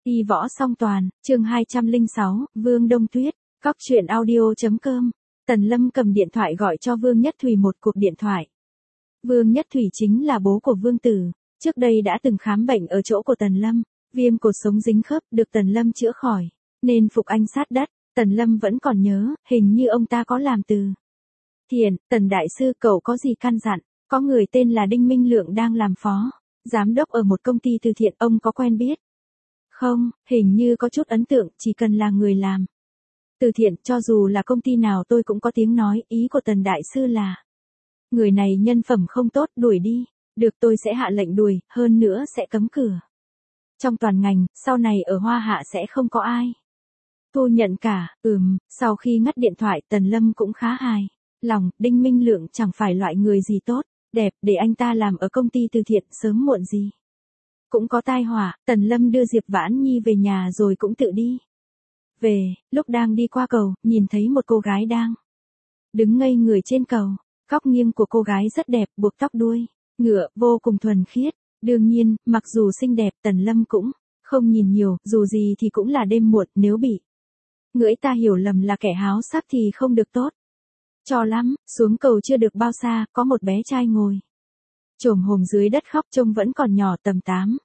Đi võ song toàn, chương 206, Vương Đông Tuyết, Cóc truyện audio.com. Tần Lâm cầm điện thoại gọi cho Vương Nhất Thùy một cuộc điện thoại. Vương Nhất Thùy chính là bố của Vương Tử, trước đây đã từng khám bệnh ở chỗ của Tần Lâm, viêm cột sống dính khớp được Tần Lâm chữa khỏi, nên phục anh sát đất. Tần Lâm vẫn còn nhớ, hình như ông ta có làm từ thiện. Tần Đại Sư, cậu có gì căn dặn? Có người tên là Đinh Minh Lượng đang làm phó giám đốc ở một công ty từ thiện, ông có quen biết không? Hình như có chút ấn tượng, chỉ cần là người làm từ thiện, cho dù là công ty nào tôi cũng có tiếng nói. Ý của Tần Đại Sư là người này nhân phẩm không tốt, đuổi đi. Được, tôi sẽ hạ lệnh đuổi, hơn nữa sẽ cấm cửa trong toàn ngành, sau này ở Hoa Hạ sẽ không có ai thu nhận cả. Sau khi ngắt điện thoại, Tần Lâm cũng khá hài lòng. Đinh Minh Lượng chẳng phải loại người gì tốt đẹp, để anh ta làm ở công ty từ thiện, sớm muộn gì cũng có tai họa. Tần Lâm đưa Diệp Vãn Nhi về nhà rồi cũng tự đi về. Lúc đang đi qua cầu, nhìn thấy một cô gái đang đứng ngây người trên cầu. Góc nghiêng của cô gái rất đẹp, buộc tóc đuôi ngựa, vô cùng thuần khiết. Đương nhiên, mặc dù xinh đẹp, Tần Lâm cũng không nhìn nhiều, dù gì thì cũng là đêm muộn, nếu bị người ta hiểu lầm là kẻ háo sắc thì không được tốt cho lắm. Xuống cầu chưa được bao xa, có một bé trai ngồi chồm hổm dưới đất khóc, trông vẫn còn nhỏ, tầm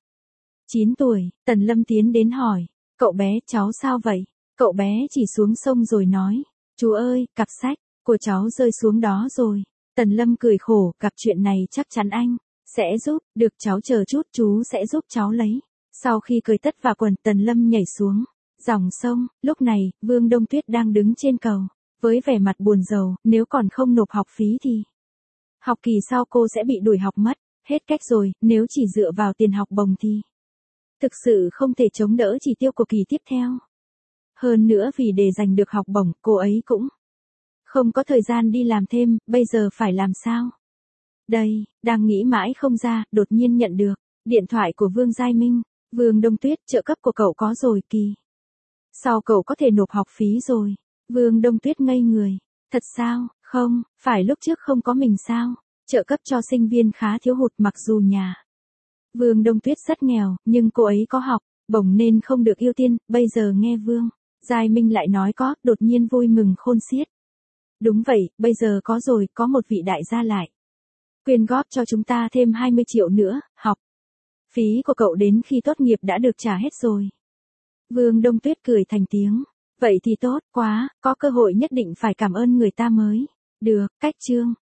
8-9 tuổi. Tần Lâm tiến đến hỏi, cậu bé, cháu sao vậy? Cậu bé chỉ xuống sông rồi nói, chú ơi, cặp sách của cháu rơi xuống đó rồi. Tần Lâm cười khổ, gặp chuyện này chắc chắn anh sẽ giúp. Được, cháu chờ chút, chú sẽ giúp cháu lấy. Sau khi cởi tất và quần, Tần Lâm nhảy xuống dòng sông. Lúc này, Vương Đông Tuyết đang đứng trên cầu với vẻ mặt buồn rầu. Nếu còn không nộp học phí thì học kỳ sau cô sẽ bị đuổi học mất. Hết cách rồi, nếu chỉ dựa vào tiền học bổng thì thực sự không thể chống đỡ chỉ tiêu của kỳ tiếp theo. Hơn nữa vì để giành được học bổng, cô ấy cũng không có thời gian đi làm thêm. Bây giờ phải làm sao đây? Đang nghĩ mãi không ra, đột nhiên nhận được điện thoại của Vương Giai Minh. Vương Đông Tuyết, trợ cấp của cậu có rồi, kỳ sau cậu có thể nộp học phí rồi. Vương Đông Tuyết ngây người. Thật sao? Không, phải lúc trước không có mình sao? Trợ cấp cho sinh viên khá thiếu hụt, mặc dù nhà Vương Đông Tuyết rất nghèo, nhưng cô ấy có học bổng nên không được ưu tiên. Bây giờ nghe Vương Giai Minh lại nói có, đột nhiên vui mừng khôn xiết. Đúng vậy, bây giờ có rồi, có một vị đại gia lại quyên góp cho chúng ta thêm 20 triệu nữa, học phí của cậu đến khi tốt nghiệp đã được trả hết rồi. Vương Đông Tuyết cười thành tiếng. Vậy thì tốt quá, có cơ hội nhất định phải cảm ơn người ta mới được. Cách chương